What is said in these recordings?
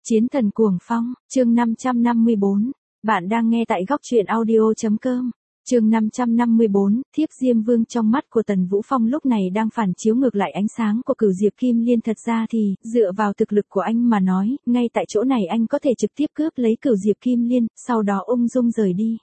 Chiến thần cuồng phong, chương 554. Bạn đang nghe tại góc truyện audio.com. Chương 554, thiếp Diêm Vương. Trong mắt của Tần Vũ Phong lúc này đang phản chiếu ngược lại ánh sáng của Cửu Diệp Kim Liên. Thật ra thì, dựa vào thực lực của anh mà nói, ngay tại chỗ này anh có thể trực tiếp cướp lấy Cửu Diệp Kim Liên, sau đó ung dung rời đi.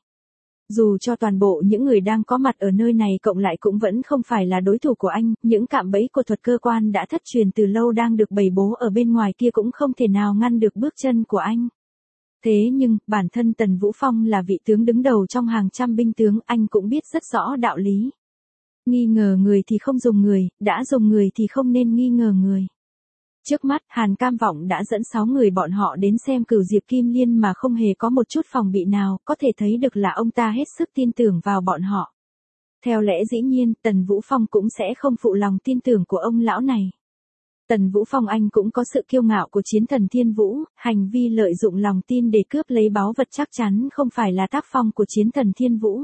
Dù cho toàn bộ những người đang có mặt ở nơi này cộng lại cũng vẫn không phải là đối thủ của anh, những cạm bẫy của thuật cơ quan đã thất truyền từ lâu đang được bày bố ở bên ngoài kia cũng không thể nào ngăn được bước chân của anh. Thế nhưng, bản thân Tần Vũ Phong là vị tướng đứng đầu trong hàng trăm binh tướng, anh cũng biết rất rõ đạo lý. Nghi ngờ người thì không dùng người, đã dùng người thì không nên nghi ngờ người. Trước mắt, Hàn Cam Vọng đã dẫn 6 người bọn họ đến xem Cửu Diệp Kim Liên mà không hề có một chút phòng bị nào, có thể thấy được là ông ta hết sức tin tưởng vào bọn họ. Theo lẽ dĩ nhiên, Tần Vũ Phong cũng sẽ không phụ lòng tin tưởng của ông lão này. Tần Vũ Phong anh cũng có sự kiêu ngạo của chiến thần Thiên Vũ, hành vi lợi dụng lòng tin để cướp lấy báu vật chắc chắn không phải là tác phong của chiến thần Thiên Vũ.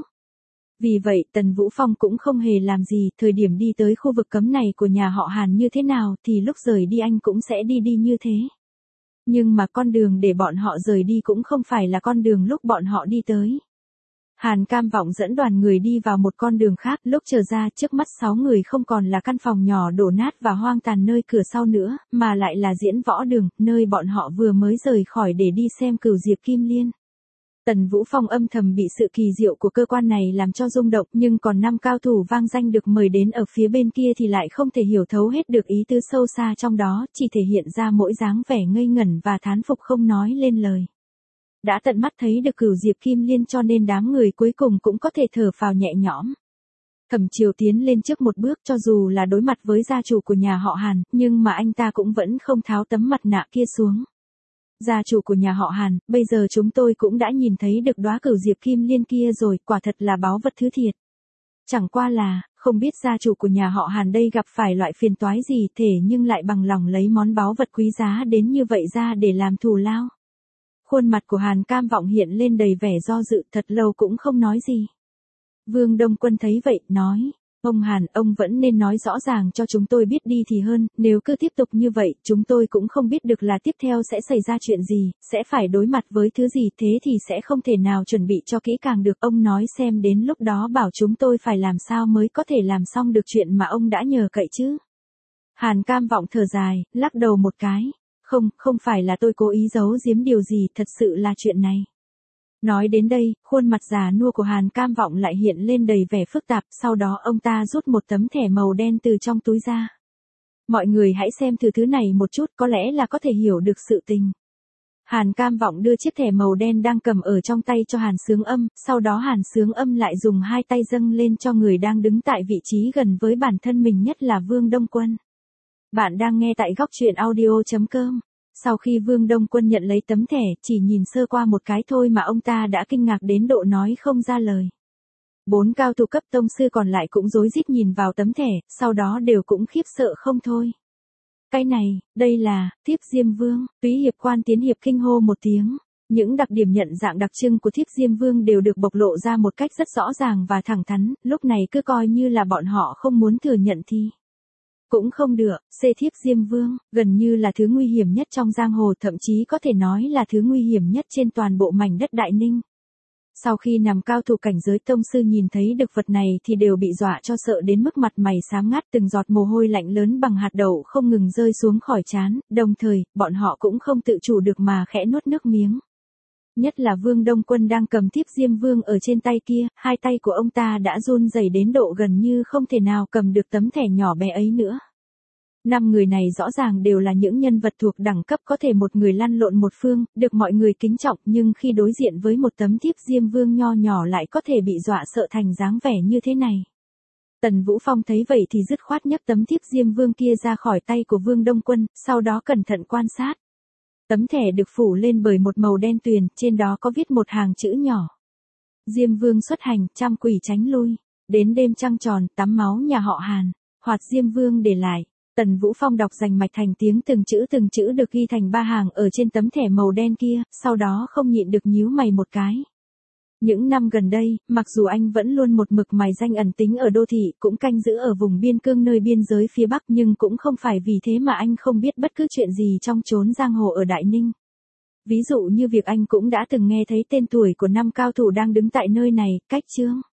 Vì vậy Tần Vũ Phong cũng không hề làm gì, thời điểm đi tới khu vực cấm này của nhà họ Hàn như thế nào thì lúc rời đi anh cũng sẽ đi như thế. Nhưng mà con đường để bọn họ rời đi cũng không phải là con đường lúc bọn họ đi tới. Hàn Cam Vọng dẫn đoàn người đi vào một con đường khác, lúc trở ra trước mắt 6 người không còn là căn phòng nhỏ đổ nát và hoang tàn nơi cửa sau nữa, mà lại là diễn võ đường, nơi bọn họ vừa mới rời khỏi để đi xem Cửu Diệp Kim Liên. Tần Vũ Phong âm thầm bị sự kỳ diệu của cơ quan này làm cho rung động, nhưng còn 5 cao thủ vang danh được mời đến ở phía bên kia thì lại không thể hiểu thấu hết được ý tứ sâu xa trong đó, chỉ thể hiện ra mỗi dáng vẻ ngây ngẩn và thán phục không nói lên lời. Đã tận mắt thấy được Cửu Diệp Kim Liên cho nên đám người cuối cùng cũng có thể thở phào nhẹ nhõm. Thẩm Triều tiến lên trước một bước, cho dù là đối mặt với gia chủ của nhà họ Hàn, nhưng mà anh ta cũng vẫn không tháo tấm mặt nạ kia xuống. Gia chủ của nhà họ Hàn, bây giờ chúng tôi cũng đã nhìn thấy được đóa Cửu Diệp Kim Liên kia rồi, quả thật là báu vật thứ thiệt. Chẳng qua là, không biết gia chủ của nhà họ Hàn đây gặp phải loại phiền toái gì thể nhưng lại bằng lòng lấy món báu vật quý giá đến như vậy ra để làm thù lao. Khuôn mặt của Hàn Cam Vọng hiện lên đầy vẻ do dự, thật lâu cũng không nói gì. Vương Đông Quân thấy vậy, nói, ông Hàn, ông vẫn nên nói rõ ràng cho chúng tôi biết đi thì hơn, nếu cứ tiếp tục như vậy, chúng tôi cũng không biết được là tiếp theo sẽ xảy ra chuyện gì, sẽ phải đối mặt với thứ gì, thế thì sẽ không thể nào chuẩn bị cho kỹ càng được. Ông nói xem đến lúc đó bảo chúng tôi phải làm sao mới có thể làm xong được chuyện mà ông đã nhờ cậy chứ. Hàn Cam Vọng thở dài, lắc đầu một cái. Không phải là tôi cố ý giấu giếm điều gì, thật sự là chuyện này. Nói đến đây, khuôn mặt già nua của Hàn Cam Vọng lại hiện lên đầy vẻ phức tạp, sau đó ông ta rút một tấm thẻ màu đen từ trong túi ra. Mọi người hãy xem thử thứ này một chút, có lẽ là có thể hiểu được sự tình. Hàn Cam Vọng đưa chiếc thẻ màu đen đang cầm ở trong tay cho Hàn Sướng Âm, sau đó Hàn Sướng Âm lại dùng hai tay dâng lên cho người đang đứng tại vị trí gần với bản thân mình nhất là Vương Đông Quân. Bạn đang nghe tại góc truyện audio.com. Sau khi Vương Đông Quân nhận lấy tấm thẻ, chỉ nhìn sơ qua một cái thôi mà ông ta đã kinh ngạc đến độ nói không ra lời. 4 cao thủ cấp tông sư còn lại cũng rối rít nhìn vào tấm thẻ, sau đó đều cũng khiếp sợ không thôi. Cái này, đây là, thiếp Diêm Vương. Túy Hiệp Quan Tiến Hiệp kinh hô một tiếng. Những đặc điểm nhận dạng đặc trưng của thiếp Diêm Vương đều được bộc lộ ra một cách rất rõ ràng và thẳng thắn, lúc này cứ coi như là bọn họ không muốn thừa nhận thì cũng không được. Thiếp Diêm Vương, gần như là thứ nguy hiểm nhất trong giang hồ, thậm chí có thể nói là thứ nguy hiểm nhất trên toàn bộ mảnh đất Đại Ninh. Sau khi nằm cao thủ cảnh giới tông sư nhìn thấy được vật này thì đều bị dọa cho sợ đến mức mặt mày xám ngắt, từng giọt mồ hôi lạnh lớn bằng hạt đậu không ngừng rơi xuống khỏi trán, đồng thời, bọn họ cũng không tự chủ được mà khẽ nuốt nước miếng. Nhất là Vương Đông Quân đang cầm thiếp Diêm Vương ở trên tay kia, hai tay của ông ta đã run rẩy đến độ gần như không thể nào cầm được tấm thẻ nhỏ bé ấy nữa. 5 người này rõ ràng đều là những nhân vật thuộc đẳng cấp có thể một người lăn lộn một phương, được mọi người kính trọng, nhưng khi đối diện với một tấm thiếp Diêm Vương nho nhỏ lại có thể bị dọa sợ thành dáng vẻ như thế này. Tần Vũ Phong thấy vậy thì dứt khoát nhấc tấm thiếp Diêm Vương kia ra khỏi tay của Vương Đông Quân, sau đó cẩn thận quan sát. Tấm thẻ được phủ lên bởi một màu đen tuyền, trên đó có viết một hàng chữ nhỏ. Diêm Vương xuất hành, trăm quỷ tránh lui. Đến đêm trăng tròn, tắm máu nhà họ Hàn. Hoạt Diêm Vương để lại. Tần Vũ Phong đọc rành mạch thành tiếng từng chữ được ghi thành 3 hàng ở trên tấm thẻ màu đen kia, sau đó không nhịn được nhíu mày một cái. Những năm gần đây, mặc dù anh vẫn luôn một mực mài danh ẩn tính ở đô thị, cũng canh giữ ở vùng biên cương nơi biên giới phía Bắc, nhưng cũng không phải vì thế mà anh không biết bất cứ chuyện gì trong chốn giang hồ ở Đại Ninh. Ví dụ như việc anh cũng đã từng nghe thấy tên tuổi của 5 cao thủ đang đứng tại nơi này, cách Trương